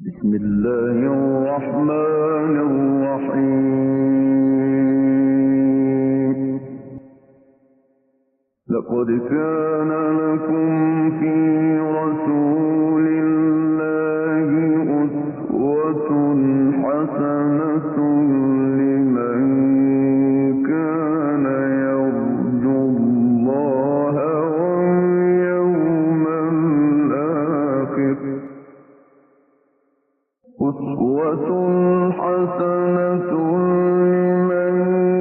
بسم الله الرحمن الرحيم. لقد كان لكم في رسول الله أسوة حسنة لمن كان يرجو الله واليوم الآخر. أسوة حسنة لمن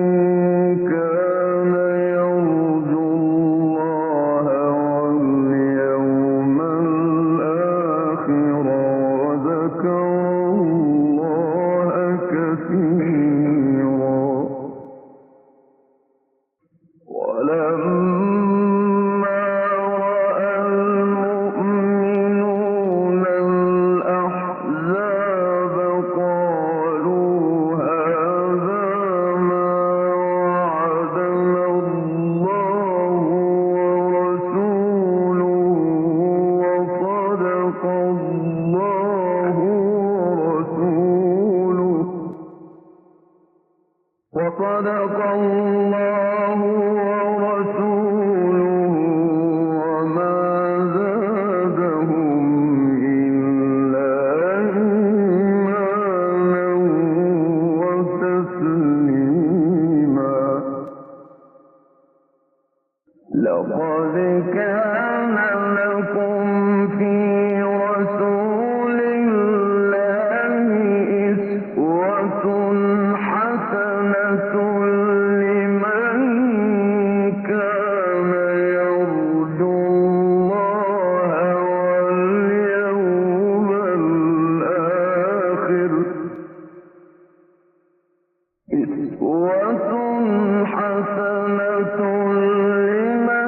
كان يرجو الله واليوم الآخر وذكر الله كثيرا. ولما رأى المؤمنون الأحزاب قالوا هذا ما وعدنا الله ورسوله وصدق الله ورسوله وما زادهم إلا إيمانا وتسليما. لقد كان لكم في رسول الله أسوة حسنة لمن كان يرجو الله واليوم الآخر. أسوة حسنة لمن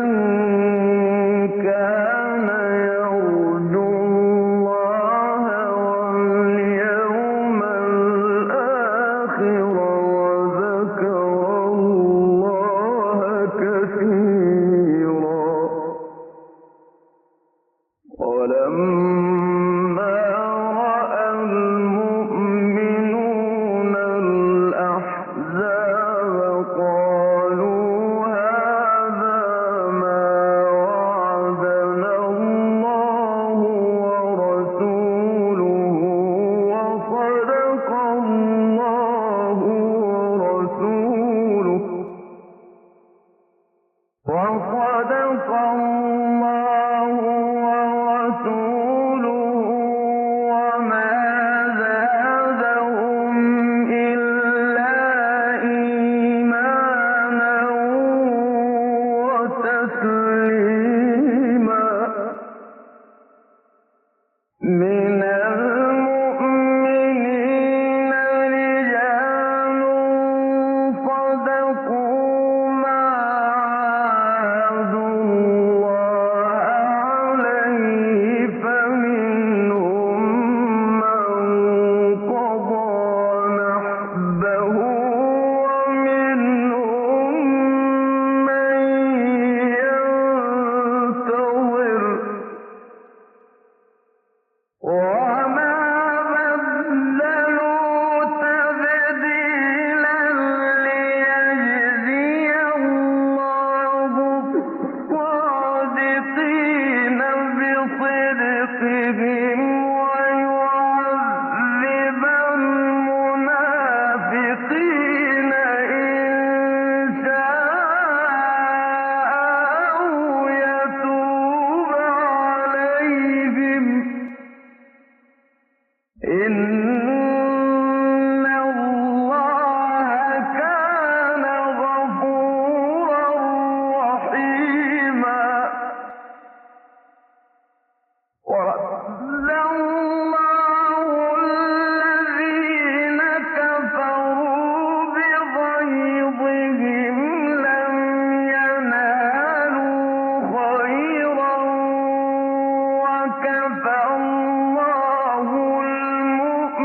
كان يرجو الله واليوم الآخر وذكر الله كثيرا. ولما رأى المؤمنون الأحزاب قالوا هذا ما وعدنا الله ورسوله وصدق الله ورسوله وما زادهم إلا إيمانا وتسليما. من المؤمنين رجال صدقوا ما عاهدوا الله عليه فمنهم من قضى نحبه ومنهم من ينتظر وما بدلوا تبديلا ليجزي الله الصادقين بصدقهم ويعذب المنافقين إن شاء أو يتوب عليهم. إن الله كان غفورا رحيما. ورد الله الذين كفروا بغيظهم لم ينالوا خيرا وكفى الله المؤمنين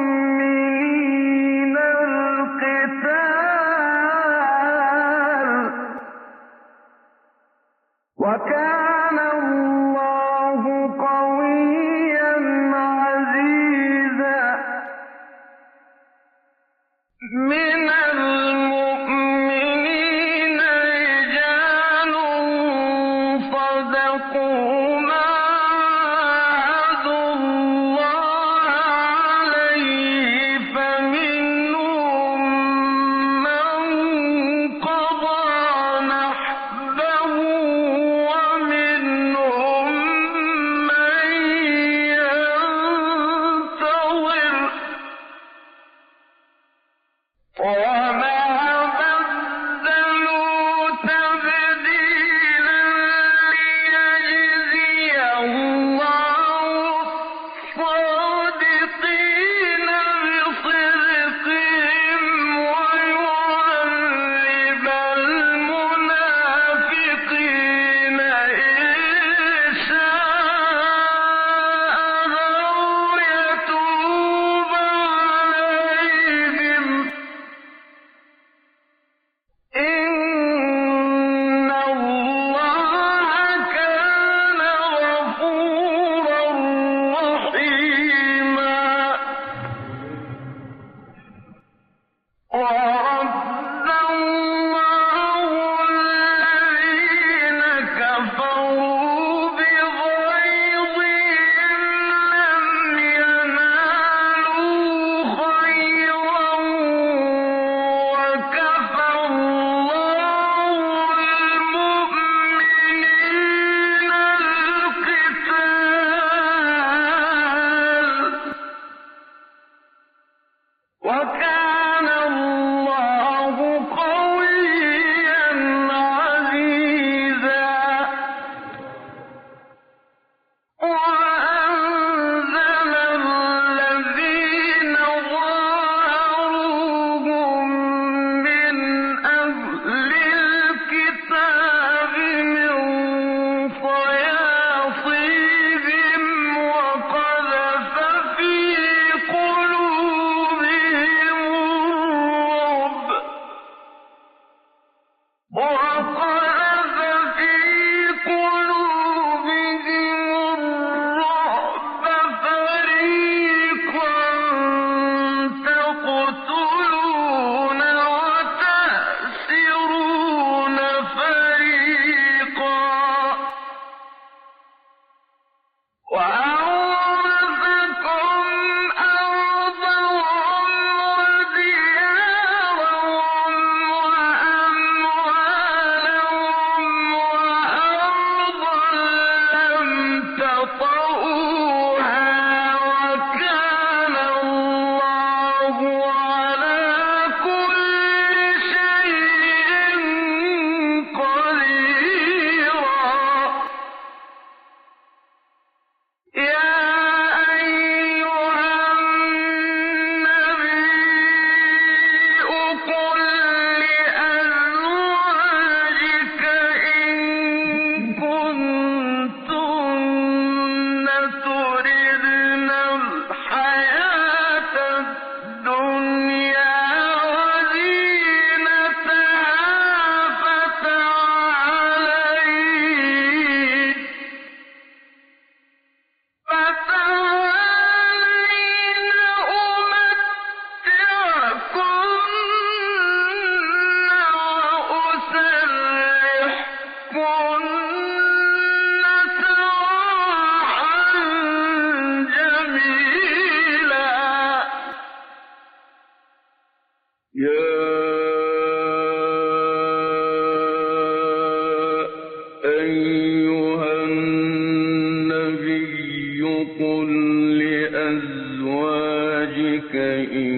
أزواجك إن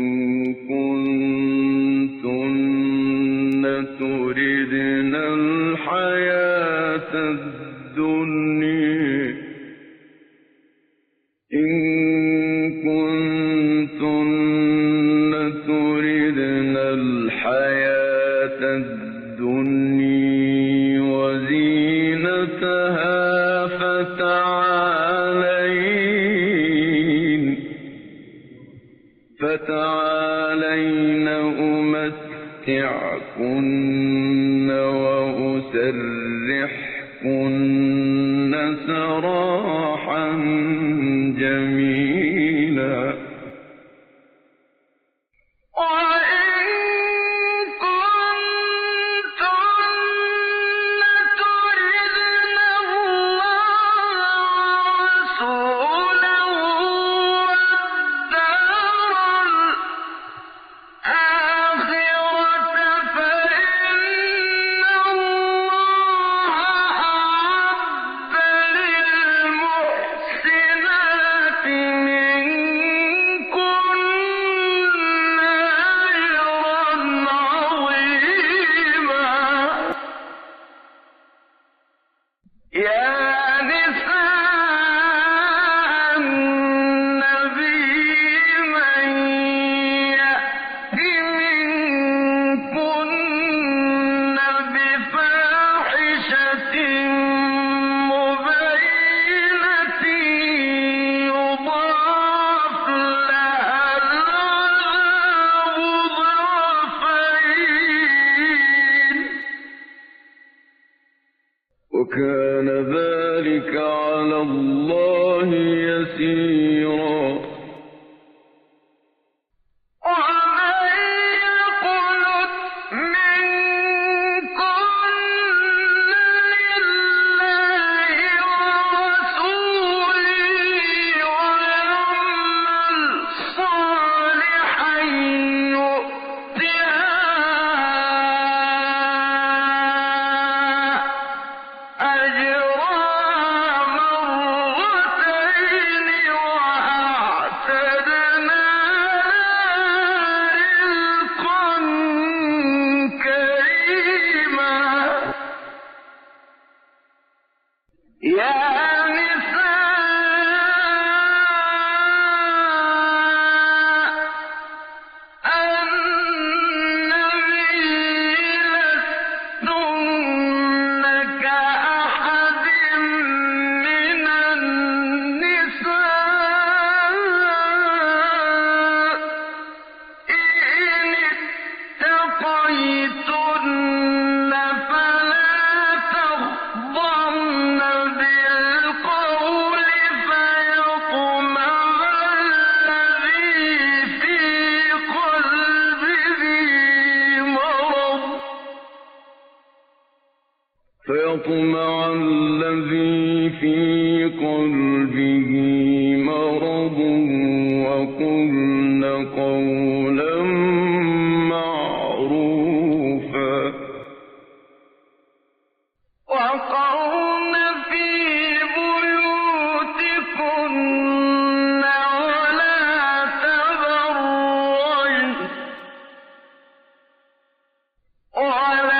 كنتن تردن الحياة الدنيا وزينتها فتعالين أمتعكن وأسرحكن سراحا جميلا. وكان ذلك على الله يسيرا. فيطمع الذي في قلبه مرض وقلن قولا معروفا. وقرن في بيوتكن ولا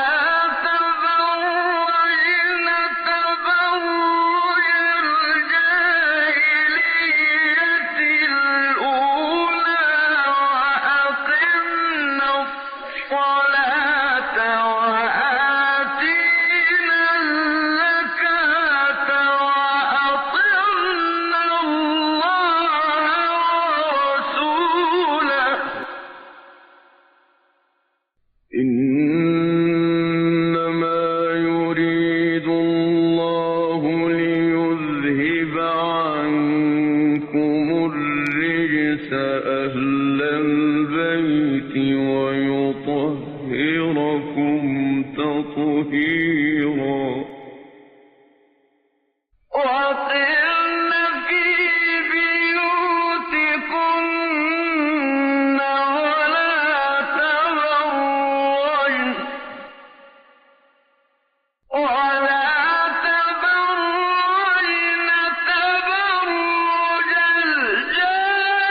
أهل البيت ويطهركم تطهيرا. وقرن في بيوتكن ولا تبرجن تبرج الجاهلية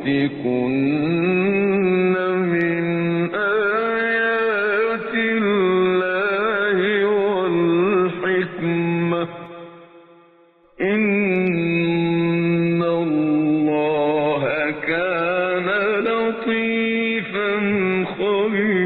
بُيُوتِكُنَّ مِنْ آيَاتِ اللَّهِ وَالْحِكْمَةِ ۚ إِنَّ اللَّهَ كَانَ لَطِيفًا خَبِيرًا.